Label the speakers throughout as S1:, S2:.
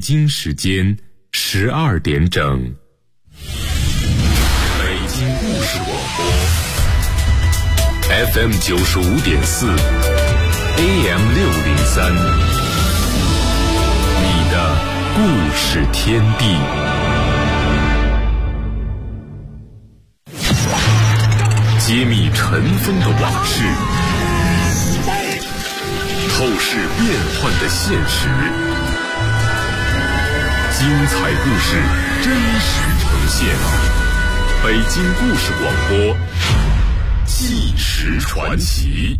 S1: 京时间12点整。北京故事广播 FM 95.4 AM 603，你的故事天地。揭秘尘封的往事，透视变幻的现实，精彩故事真实呈现。北京故事广播，纪实传奇。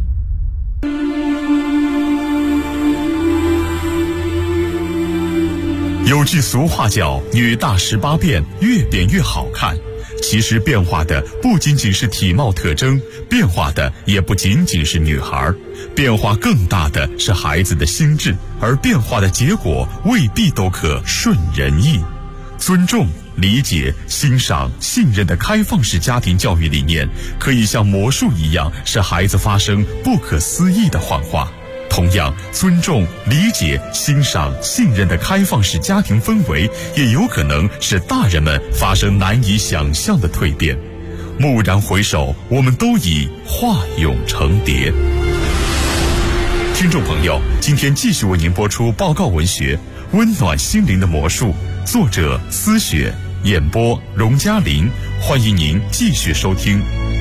S2: 有句俗话叫“女大18变，越变越好看”。其实变化的不仅仅是体貌特征，变化的也不仅仅是女孩，变化更大的是孩子的心智，而变化的结果未必都可顺人意。尊重、理解、欣赏、信任的开放式家庭教育理念，可以像魔术一样，使孩子发生不可思议的幻化。同样，尊重、理解、欣赏、信任的开放式家庭氛围，也有可能使大人们发生难以想象的蜕变。蓦然回首，我们都已化蛹成蝶。听众朋友，今天继续为您播出报告文学《温暖心灵的魔术》，作者思雪，演播荣嘉玲。欢迎您继续收听。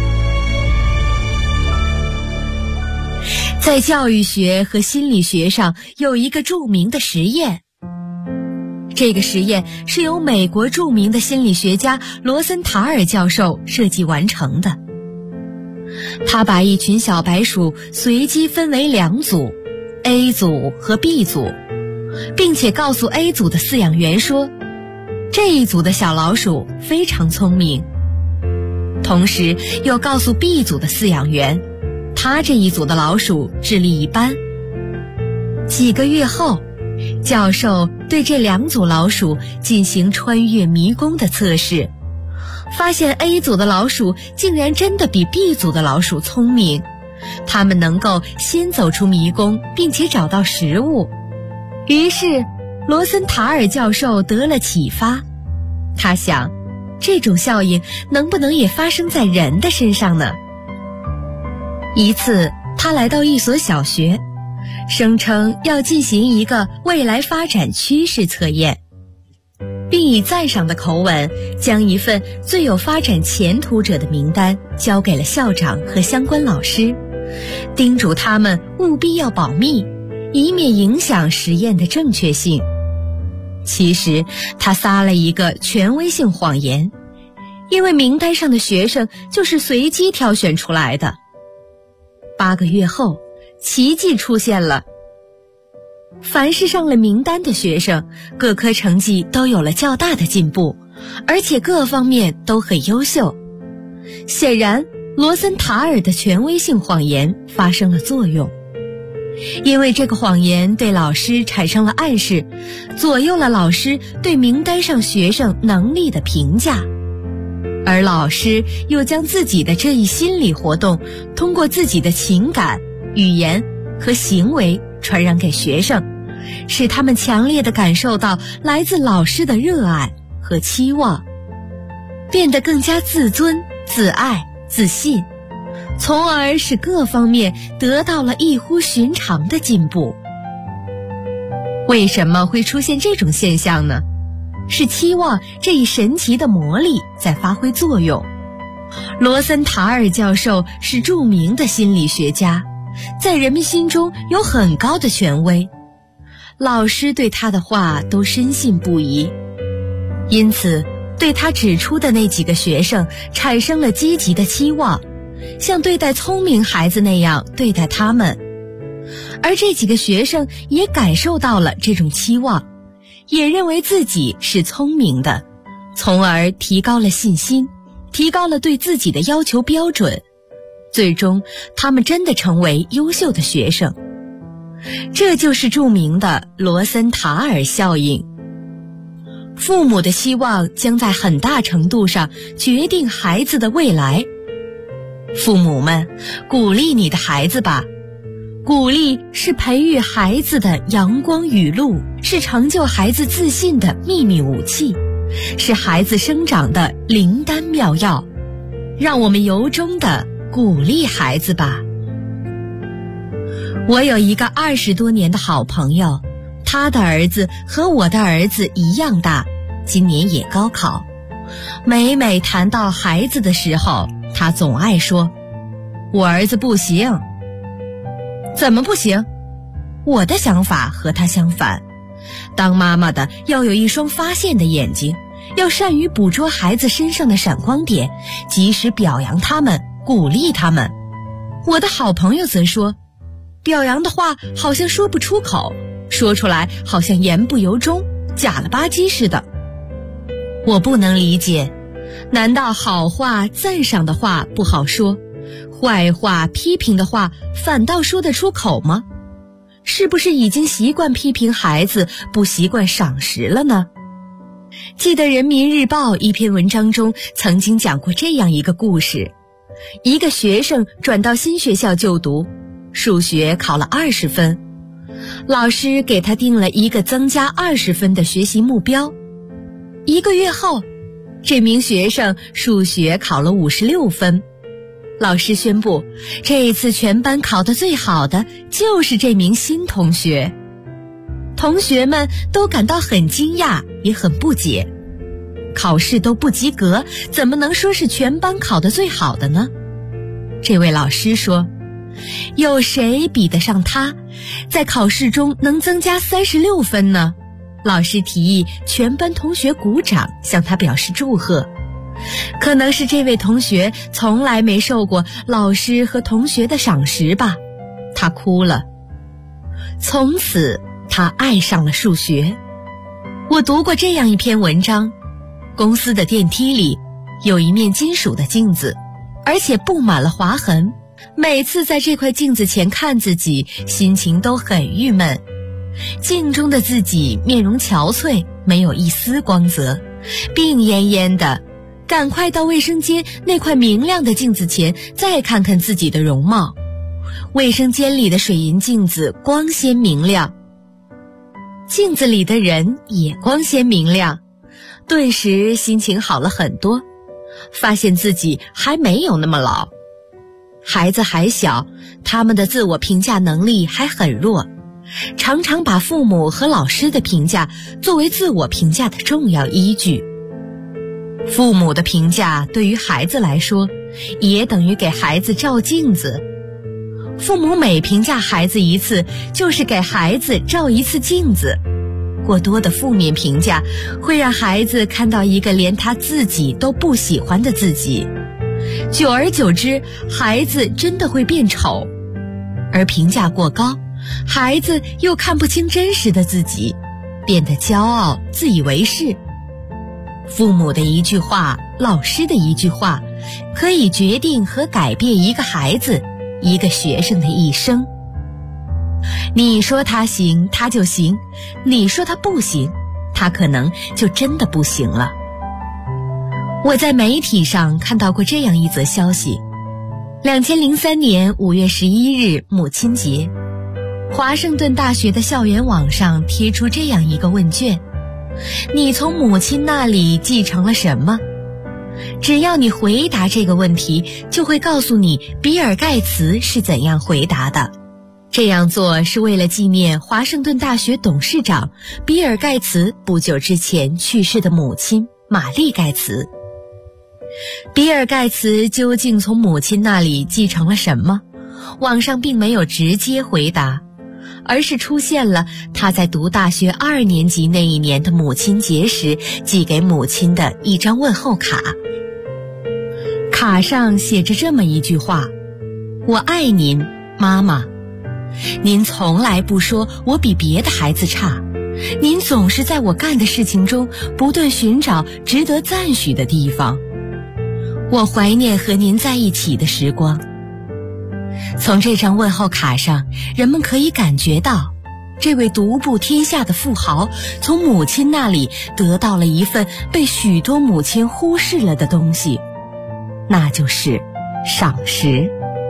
S3: 在教育学和心理学上有一个著名的实验，这个实验是由美国著名的心理学家罗森塔尔教授设计完成的。他把一群小白鼠随机分为2组， A 组和 B 组，并且告诉 A 组的饲养员说，这一组的小老鼠非常聪明，同时又告诉 B 组的饲养员，他这一组的老鼠智力一般。几个月后，教授对这2组老鼠进行穿越迷宫的测试，发现 A 组的老鼠竟然真的比 B 组的老鼠聪明，它们能够先走出迷宫，并且找到食物。于是罗森塔尔教授得了启发，他想，这种效应能不能也发生在人的身上呢？一次，他来到一所小学，声称要进行一个未来发展趋势测验，并以赞赏的口吻将一份最有发展前途者的名单交给了校长和相关老师，叮嘱他们务必要保密，以免影响实验的正确性。其实他撒了一个权威性谎言，因为名单上的学生就是随机挑选出来的。8个月后，奇迹出现了。凡是上了名单的学生，各科成绩都有了较大的进步，而且各方面都很优秀。显然，罗森塔尔的权威性谎言发生了作用。因为这个谎言对老师产生了暗示，左右了老师对名单上学生能力的评价。而老师又将自己的这一心理活动通过自己的情感、语言和行为传染给学生，使他们强烈地感受到来自老师的热爱和期望，变得更加自尊、自爱、自信，从而使各方面得到了异乎寻常的进步。为什么会出现这种现象呢？是期望这一神奇的魔力在发挥作用。罗森塔尔教授是著名的心理学家，在人们心中有很高的权威，老师对他的话都深信不疑，因此对他指出的那几个学生产生了积极的期望，像对待聪明孩子那样对待他们。而这几个学生也感受到了这种期望，也认为自己是聪明的，从而提高了信心，提高了对自己的要求标准，最终他们真的成为优秀的学生。这就是著名的罗森塔尔效应。父母的期望将在很大程度上决定孩子的未来。父母们，鼓励你的孩子吧， 鼓励是培育孩子的阳光雨露，是成就孩子自信的秘密武器，是孩子生长的灵丹妙药。让我们由衷地鼓励孩子吧。我有一个20多年的好朋友，他的儿子和我的儿子一样大，今年也高考。每每谈到孩子的时候，他总爱说，我儿子不行。怎么不行？我的想法和他相反，当妈妈的要有一双发现的眼睛，要善于捕捉孩子身上的闪光点，及时表扬他们，鼓励他们。我的好朋友则说，表扬的话好像说不出口，说出来好像言不由衷，假了吧唧似的。我不能理解，难道好话赞赏的话不好说，坏话批评的话反倒说得出口吗？是不是已经习惯批评孩子，不习惯赏识了呢？记得人民日报一篇文章中曾经讲过这样一个故事，一个学生转到新学校就读，数学考了20分，老师给他定了一个增加20分的学习目标。1个月后，这名学生数学考了56分，老师宣布，这一次全班考得最好的就是这名新同学。同学们都感到很惊讶，也很不解。考试都不及格，怎么能说是全班考得最好的呢？这位老师说，有谁比得上他，在考试中能增加36分呢？老师提议全班同学鼓掌，向他表示祝贺。可能是这位同学从来没受过老师和同学的赏识吧，他哭了。从此他爱上了数学。我读过这样一篇文章，公司的电梯里有一面金属的镜子，而且布满了划痕，每次在这块镜子前看自己，心情都很郁闷。镜中的自己面容憔悴，没有一丝光泽，病恹恹的，赶快到卫生间那块明亮的镜子前再看看自己的容貌。卫生间里的水银镜子光鲜明亮，镜子里的人也光鲜明亮，顿时心情好了很多，发现自己还没有那么老。孩子还小，他们的自我评价能力还很弱，常常把父母和老师的评价作为自我评价的重要依据。父母的评价对于孩子来说，也等于给孩子照镜子。父母每评价孩子一次，就是给孩子照一次镜子。过多的负面评价会让孩子看到一个连他自己都不喜欢的自己，久而久之，孩子真的会变丑。而评价过高，孩子又看不清真实的自己，变得骄傲、自以为是。父母的一句话，老师的一句话，可以决定和改变一个孩子、一个学生的一生。你说他行，他就行；你说他不行，他可能就真的不行了。我在媒体上看到过这样一则消息：2003年5月11日母亲节，华盛顿大学的校园网上贴出这样一个问卷：你从母亲那里继承了什么？只要你回答这个问题，就会告诉你比尔·盖茨是怎样回答的。这样做是为了纪念华盛顿大学董事长比尔·盖茨不久之前去世的母亲玛丽·盖茨。比尔·盖茨究竟从母亲那里继承了什么？网上并没有直接回答，而是出现了他在读大学2年级那一年的母亲节时寄给母亲的一张问候卡。卡上写着这么一句话：我爱您，妈妈。您从来不说我比别的孩子差，您总是在我干的事情中不断寻找值得赞许的地方。我怀念和您在一起的时光。从这张问候卡上，人们可以感觉到，这位独步天下的富豪从母亲那里得到了一份被许多母亲忽视了的东西，那就是赏识。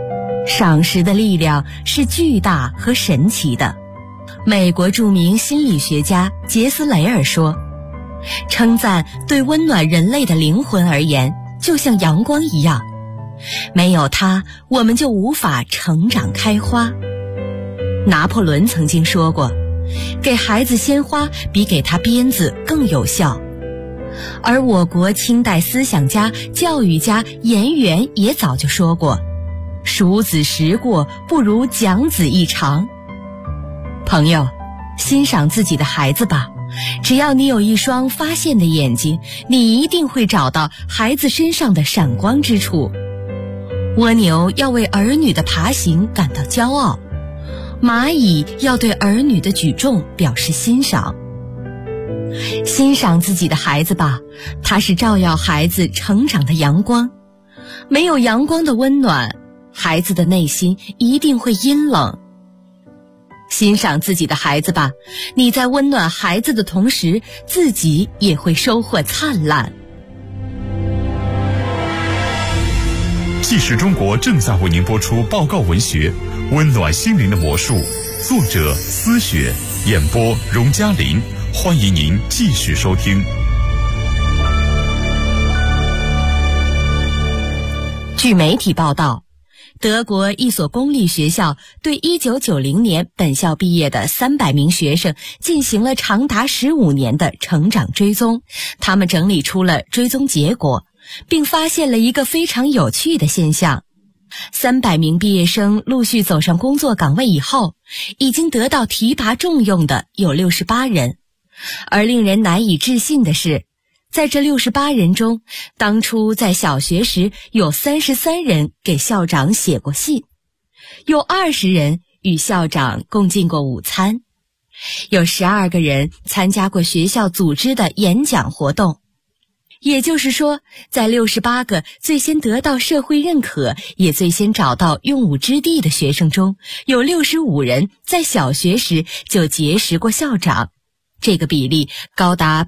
S3: 赏识的力量是巨大和神奇的。美国著名心理学家杰斯雷尔说，称赞对温暖人类的灵魂而言，就像阳光一样，没有它，我们就无法成长开花。拿破仑曾经说过，给孩子鲜花比给他鞭子更有效。而我国清代思想家、教育家颜元也早就说过，数子时过，不如讲子一长。朋友，欣赏自己的孩子吧，只要你有一双发现的眼睛，你一定会找到孩子身上的闪光之处。蜗牛要为儿女的爬行感到骄傲，蚂蚁要对儿女的举重表示欣赏。欣赏自己的孩子吧，它是照耀孩子成长的阳光。没有阳光的温暖，孩子的内心一定会阴冷。欣赏自己的孩子吧，你在温暖孩子的同时，自己也会收获灿烂。
S2: 纪实中国正在为您播出报告文学《温暖心灵的魔术》，作者思雪，演播荣嘉玲。欢迎您继续收听。
S3: 据媒体报道，德国一所公立学校对1990年本校毕业的300名学生进行了长达15年的成长追踪，他们整理出了追踪结果，并发现了一个非常有趣的现象。300名毕业生陆续走上工作岗位以后，已经得到提拔重用的有68人。而令人难以置信的是，在这68人中，当初在小学时有33人给校长写过信，有20人与校长共进过午餐，有12个人参加过学校组织的演讲活动。也就是说，在68个最先得到社会认可，也最先找到用武之地的学生中，有65人在小学时就结识过校长，这个比例高达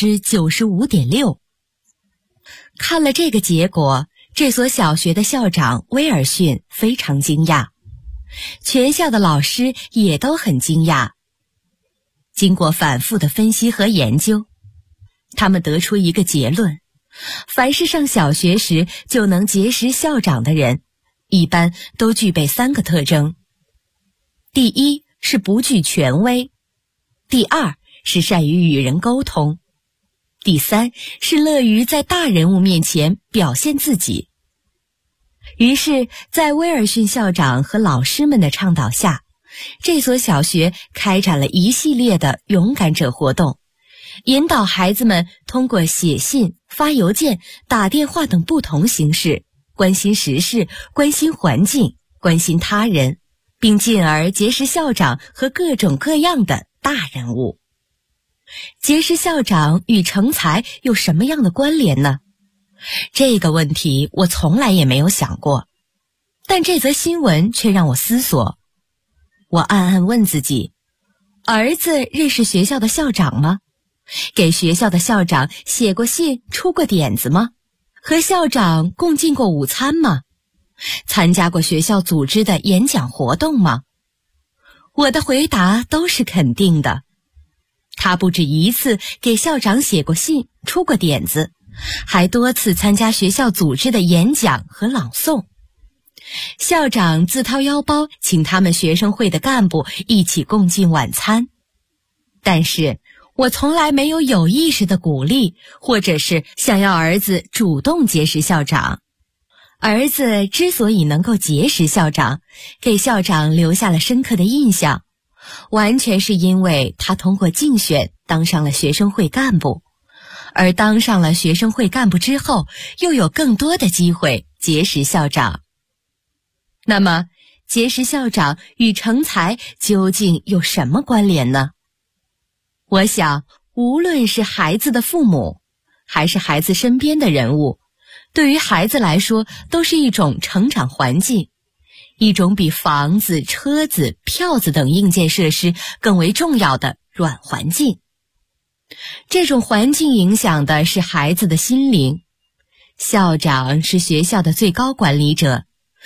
S3: 95.6%。 看了这个结果，这所小学的校长威尔逊非常惊讶，全校的老师也都很惊讶。经过反复的分析和研究，他们得出一个结论：凡是上小学时就能结识校长的人，一般都具备3个特征。第一是不惧权威，第二是善于与人沟通，第三是乐于在大人物面前表现自己。于是，在威尔逊校长和老师们的倡导下，这所小学开展了一系列的勇敢者活动，引导孩子们通过写信、发邮件、打电话等不同形式，关心时事、关心环境、关心他人，并进而结识校长和各种各样的大人物。结识校长与成才有什么样的关联呢？这个问题我从来也没有想过，但这则新闻却让我思索。我暗暗问自己，儿子认识学校的校长吗？给学校的校长写过信、出过点子吗？和校长共进过午餐吗？参加过学校组织的演讲活动吗？我的回答都是肯定的。他不止一次给校长写过信、出过点子，还多次参加学校组织的演讲和朗诵。校长自掏腰包请他们学生会的干部一起共进晚餐。但是我从来没有有意识的鼓励，或者是想要儿子主动结识校长。儿子之所以能够结识校长，给校长留下了深刻的印象，完全是因为他通过竞选当上了学生会干部，而当上了学生会干部之后，又有更多的机会结识校长。那么，结识校长与成才究竟有什么关联呢？我想，无论是孩子的父母，还是孩子身边的人物，对于孩子来说，都是一种成长环境，一种比房子、车子、票子等硬件设施更为重要的软环境。这种环境影响的是孩子的心灵。校长是学校的最高管理者，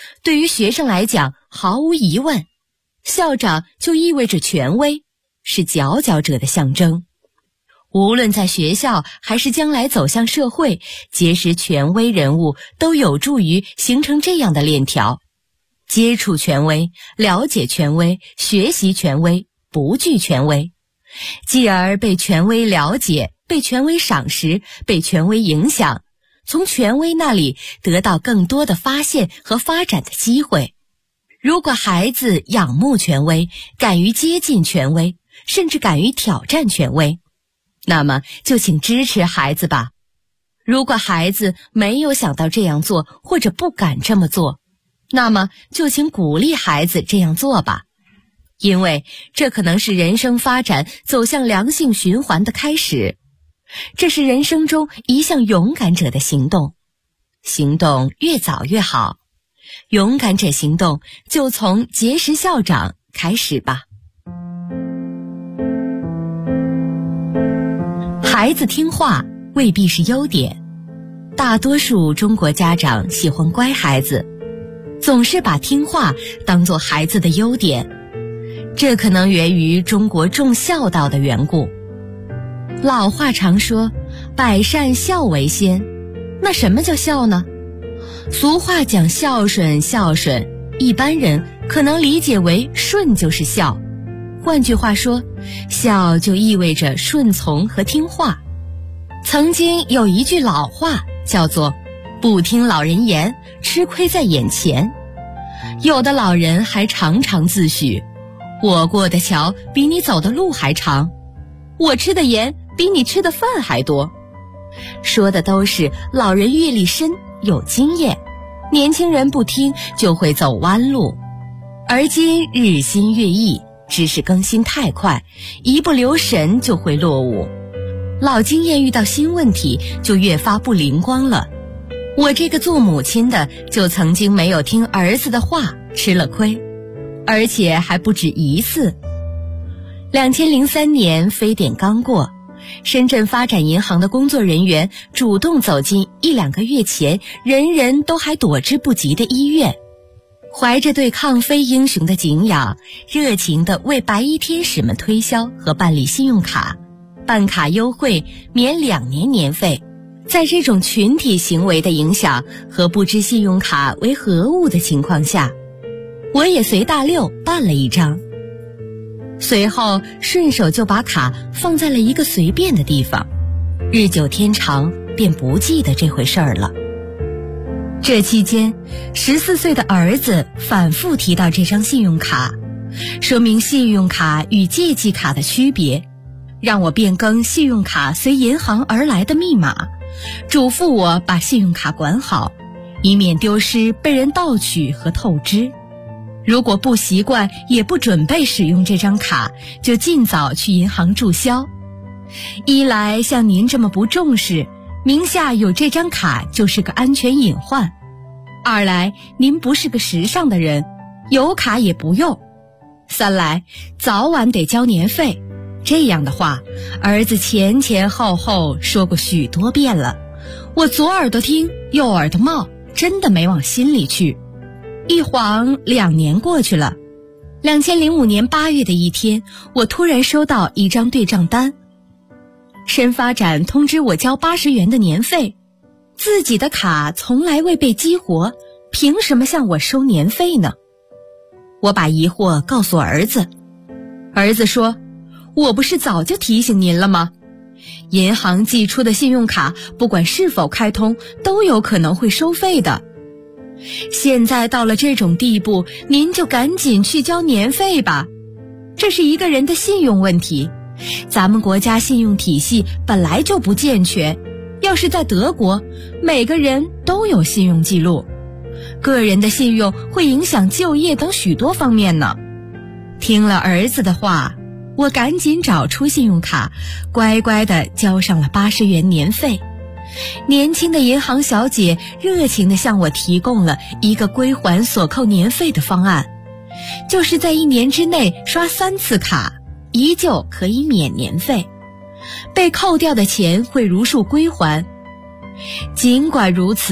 S3: 对于学生来讲，毫无疑问，校长就意味着权威，是佼佼者的象征。无论在学校还是将来走向社会，结识权威人物都有助于形成这样的链条：接触权威，了解权威，学习权威，不惧权威，继而被权威了解，被权威赏识，被权威影响，从权威那里得到更多的发现和发展的机会。如果孩子仰慕权威，敢于接近权威，甚至敢于挑战权威，那么就请支持孩子吧。如果孩子没有想到这样做，或者不敢这么做，那么就请鼓励孩子这样做吧。因为这可能是人生发展走向良性循环的开始，这是人生中一项勇敢者的行动，行动越早越好。勇敢者行动就从结识校长开始吧。孩子听话未必是优点，大多数中国家长喜欢乖孩子，总是把听话当作孩子的优点，这可能源于中国重孝道的缘故。老话常说，百善孝为先，那什么叫孝呢？俗话讲孝顺，孝顺，一般人可能理解为顺就是孝。换句话说，孝就意味着顺从和听话。曾经有一句老话叫做不听老人言，吃亏在眼前。有的老人还常常自诩，我过的桥比你走的路还长，我吃的盐比你吃的饭还多。说的都是老人阅历深，有经验，年轻人不听就会走弯路。而今日新月异，知识更新太快，一不留神就会落伍，老经验遇到新问题就越发不灵光了。我这个做母亲的就曾经没有听儿子的话，吃了亏，而且还不止一次。2003年非典刚过，深圳发展银行的工作人员主动走进1-2个月前人人都还躲之不及的医院，怀着对抗非英雄的敬仰，热情地为白衣天使们推销和办理信用卡，办卡优惠，免2年年费。在这种群体行为的影响和不知信用卡为何物的情况下，我也随大溜办了一张，随后顺手就把卡放在了一个随便的地方，日久天长便不记得这回事儿了。这期间14岁的儿子反复提到这张信用卡，说明信用卡与借记卡的区别，让我变更信用卡随银行而来的密码，嘱咐我把信用卡管好，以免丢失被人盗取和透支。如果不习惯也不准备使用这张卡，就尽早去银行注销。一来像您这么不重视，名下有这张卡就是个安全隐患；二来您不是个时尚的人，有卡也不用；三来早晚得交年费。这样的话，儿子前前后后说过许多遍了，我左耳朵听右耳朵冒，真的没往心里去。一晃2年过去了，2005年8月的一天，我突然收到一张对账单，深发展通知我交80元的年费，自己的卡从来未被激活，凭什么向我收年费呢？我把疑惑告诉儿子，儿子说，我不是早就提醒您了吗？银行寄出的信用卡不管是否开通，都有可能会收费的。现在到了这种地步，您就赶紧去交年费吧。这是一个人的信用问题，咱们国家信用体系本来就不健全，要是在德国，每个人都有信用记录，个人的信用会影响就业等许多方面呢。听了儿子的话，我赶紧找出信用卡，乖乖地交上了80元年费。年轻的银行小姐热情地向我提供了一个归还所扣年费的方案，就是在1年之内刷3次卡，依旧可以免年费，被扣掉的钱会如数归还。尽管如此，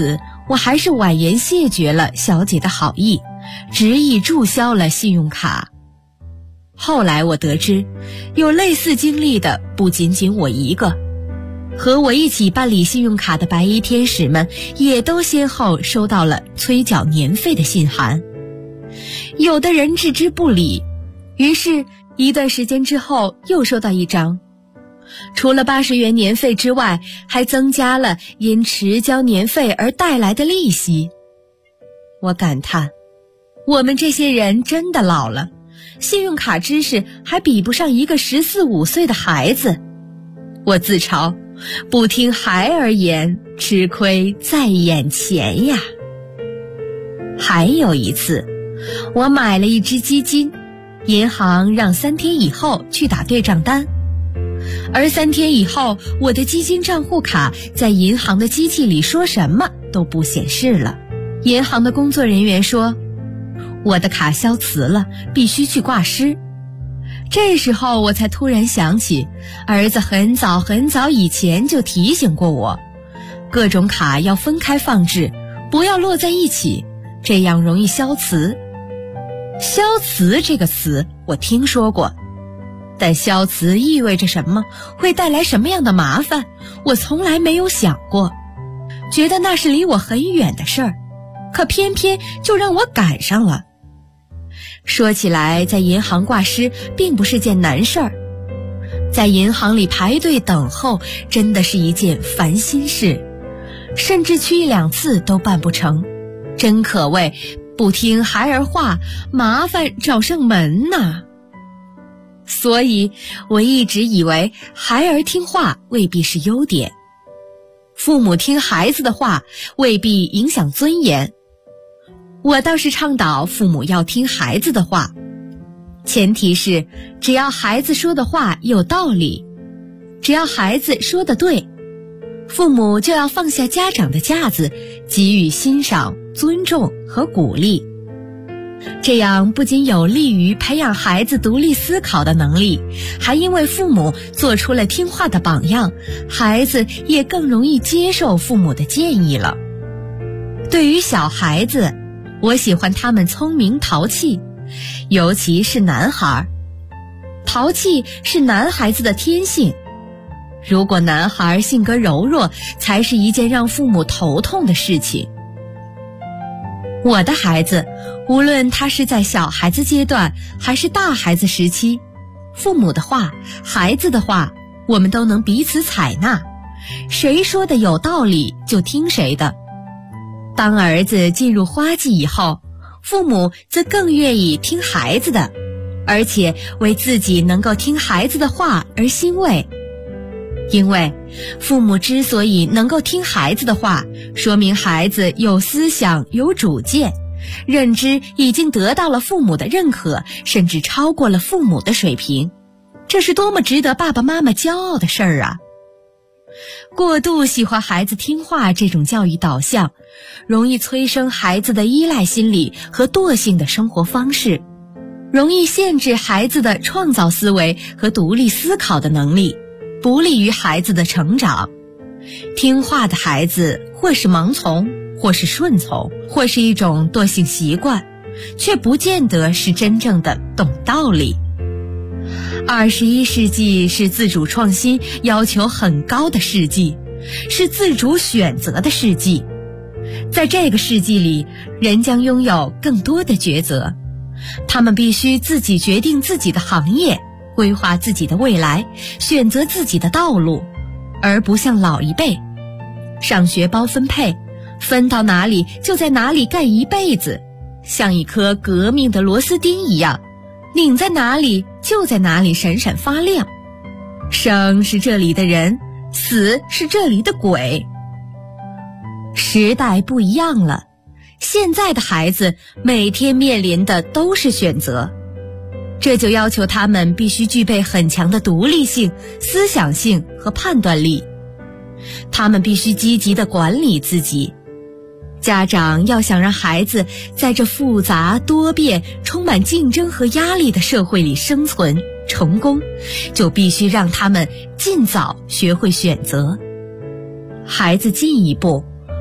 S3: 我还是婉言谢绝了小姐的好意，执意注销了信用卡。后来我得知，有类似经历的不仅仅我一个，和我一起办理信用卡的白衣天使们也都先后收到了催缴年费的信函。有的人置之不理，于是一段时间之后又收到一张，除了80元年费之外，还增加了因迟交年费而带来的利息。我感叹，我们这些人真的老了，信用卡知识还比不上一个14、15岁的孩子。我自嘲，不听孩儿言，吃亏在眼前呀。还有一次，我买了一只基金，银行让3天以后去打对账单，而3天以后，我的基金账户卡在银行的机器里说什么都不显示了。银行的工作人员说，我的卡消磁了，必须去挂失。这时候我才突然想起，儿子很早很早以前就提醒过我，各种卡要分开放置，不要摞在一起，这样容易消磁。消磁这个词我听说过，但消磁意味着什么，会带来什么样的麻烦，我从来没有想过，觉得那是离我很远的事儿，可偏偏就让我赶上了。说起来，在银行挂失并不是件难事儿，在银行里排队等候真的是一件烦心事，甚至去1、2次都办不成，真可谓不听孩儿话，麻烦找上门呐。所以我一直以为孩儿听话未必是优点，父母听孩子的话未必影响尊严。我倒是倡导父母要听孩子的话，前提是只要孩子说的话有道理，只要孩子说的对，父母就要放下家长的架子，给予欣赏、尊重和鼓励。这样不仅有利于培养孩子独立思考的能力，还因为父母做出了听话的榜样，孩子也更容易接受父母的建议了。对于小孩子，我喜欢他们聪明淘气，尤其是男孩。淘气是男孩子的天性，如果男孩性格柔弱，才是一件让父母头痛的事情。我的孩子，无论他是在小孩子阶段还是大孩子时期，父母的话、孩子的话，我们都能彼此采纳，谁说的有道理就听谁的。当儿子进入花季以后，父母则更愿意听孩子的，而且为自己能够听孩子的话而欣慰。因为父母之所以能够听孩子的话，说明孩子有思想、有主见，认知已经得到了父母的认可，甚至超过了父母的水平。这是多么值得爸爸妈妈骄傲的事儿啊！过度喜欢孩子听话这种教育导向，容易催生孩子的依赖心理和惰性的生活方式，容易限制孩子的创造思维和独立思考的能力，不利于孩子的成长。听话的孩子或是盲从，或是顺从，或是一种惰性习惯，却不见得是真正的懂道理。21世纪是自主创新要求很高的世纪，是自主选择的世纪。在这个世纪里，人将拥有更多的抉择，他们必须自己决定自己的行业，规划自己的未来，选择自己的道路，而不像老一辈，上学包分配，分到哪里就在哪里干一辈子，像一颗革命的螺丝钉一样，拧在哪里就在哪里闪闪发亮。生是这里的人，死是这里的鬼。时代不一样了，现在的孩子每天面临的都是选择，这就要求他们必须具备很强的独立性、思想性和判断力。他们必须积极地管理自己。家长要想让孩子在这复杂多变、充满竞争和压力的社会里生存成功，就必须让他们尽早学会选择。孩子进一步，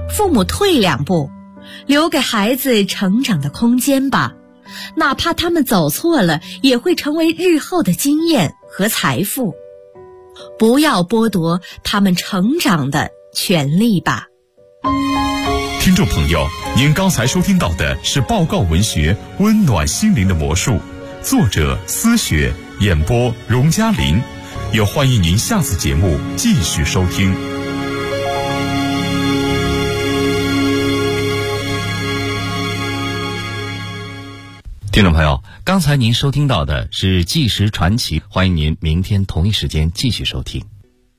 S3: 父母退2步，留给孩子成长的空间吧。哪怕他们走错了，也会成为日后的经验和财富。不要剥夺他们成长的权利吧。
S2: 听众朋友，您刚才收听到的是报告文学《温暖心灵的魔术》，作者思雪，演播荣嘉林。也欢迎您下次节目继续收听。
S4: 听众朋友，刚才您收听到的是纪实传奇，欢迎您明天同一时间继续收听。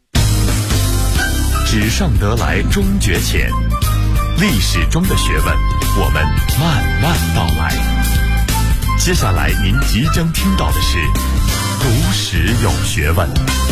S1: 纸上得来终觉浅，历史中的学问，我们慢慢道来。接下来您即将听到的是读史有学问。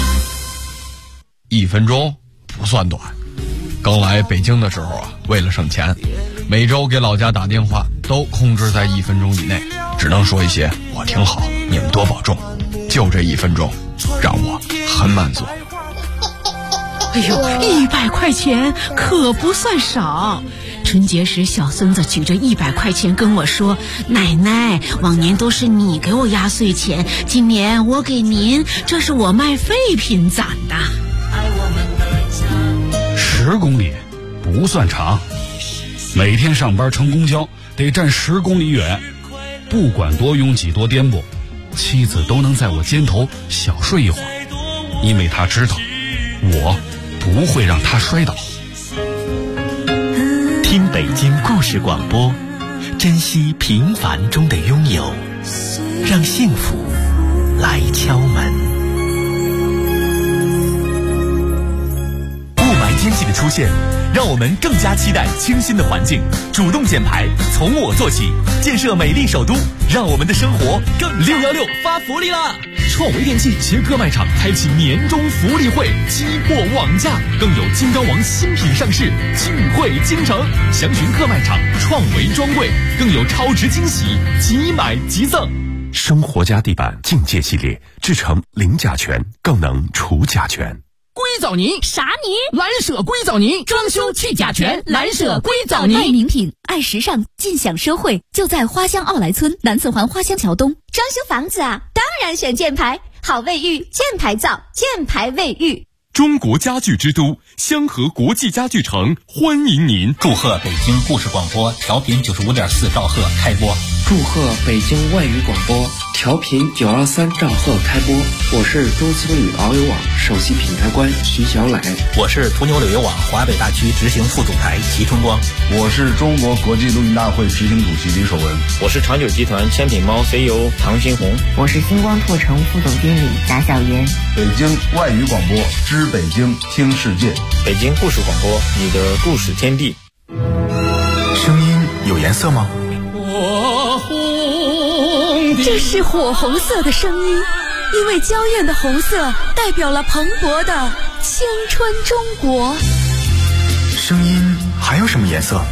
S5: 1分钟不算短。刚来北京的时候啊，为了省钱，每周给老家打电话都控制在1分钟以内，只能说一些我挺好，你们多保重。就这1分钟，让我很满足。
S6: 哎呦，100块钱可不算少。春节时，小孙子举着100块钱跟我说：“奶奶，往年都是你给我压岁钱，今年我给您，这是我卖废品攒的。
S7: ”10公里不算长，每天上班乘公交得站10公里远，不管多拥挤多颠簸，妻子都能在我肩头小睡一会儿，因为她知道我不会让她摔倒。
S1: 听北京故事广播，珍惜平凡中的拥有，让幸福来敲门。雾霾天气的出现，让我们更加期待清新的环境。主动减排，从我做起，建设美丽首都，让我们的生活更616发福利啦！创维电器捷克卖场开启年终福利会，激货网价，更有金刚王新品上市，聚会京城。详询客卖场创维专柜，更有超值惊喜，即买即赠。
S8: 生活家地板境界系列，制成零甲醛，更能除甲醛。
S9: 硅藻泥
S6: 啥泥？
S9: 蓝舍硅藻泥，装修去甲醛，蓝舍硅藻泥。
S10: 爱名品，爱时尚，尽享奢惠，就在花乡奥莱村南四环花乡桥东。
S11: 装修房子啊，当然选箭牌，好卫浴，箭牌造，箭牌卫浴。
S1: 中国家具之都香河国际家具城欢迎您！
S12: 祝贺北京故事广播调频95.4兆赫开播！
S13: 祝贺北京外语广播调频923兆赫开播！我是中青旅遨游网首席品牌官徐小磊，
S12: 我是途牛旅游网华北大区执行副总裁齐春光，
S14: 我是中国国际录音大会执行主席李守文，
S15: 我是长久集团千品猫 CEO 唐新红，
S16: 我是星光拓城副总经理贾小妍。
S14: 北京外语广播知北京听世界，
S15: 北京故事广播，你的故事天地。
S8: 声音有颜色吗？
S3: 这是火红色的声音，因为娇艳的红色代表了蓬勃的青春中国。
S8: 声音还有什么颜色？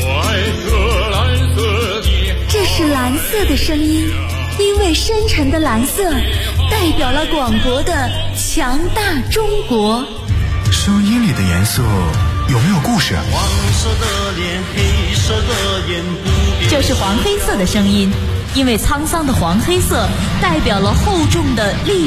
S3: 这是蓝色的声音，因为深沉的蓝色代表了广博的强大中国。
S8: 声音里的颜色有没有故事？
S17: 黄色的脸，黑色的眼，
S10: 这是黄黑色的声音，因为沧桑的黄黑色代表了厚重的历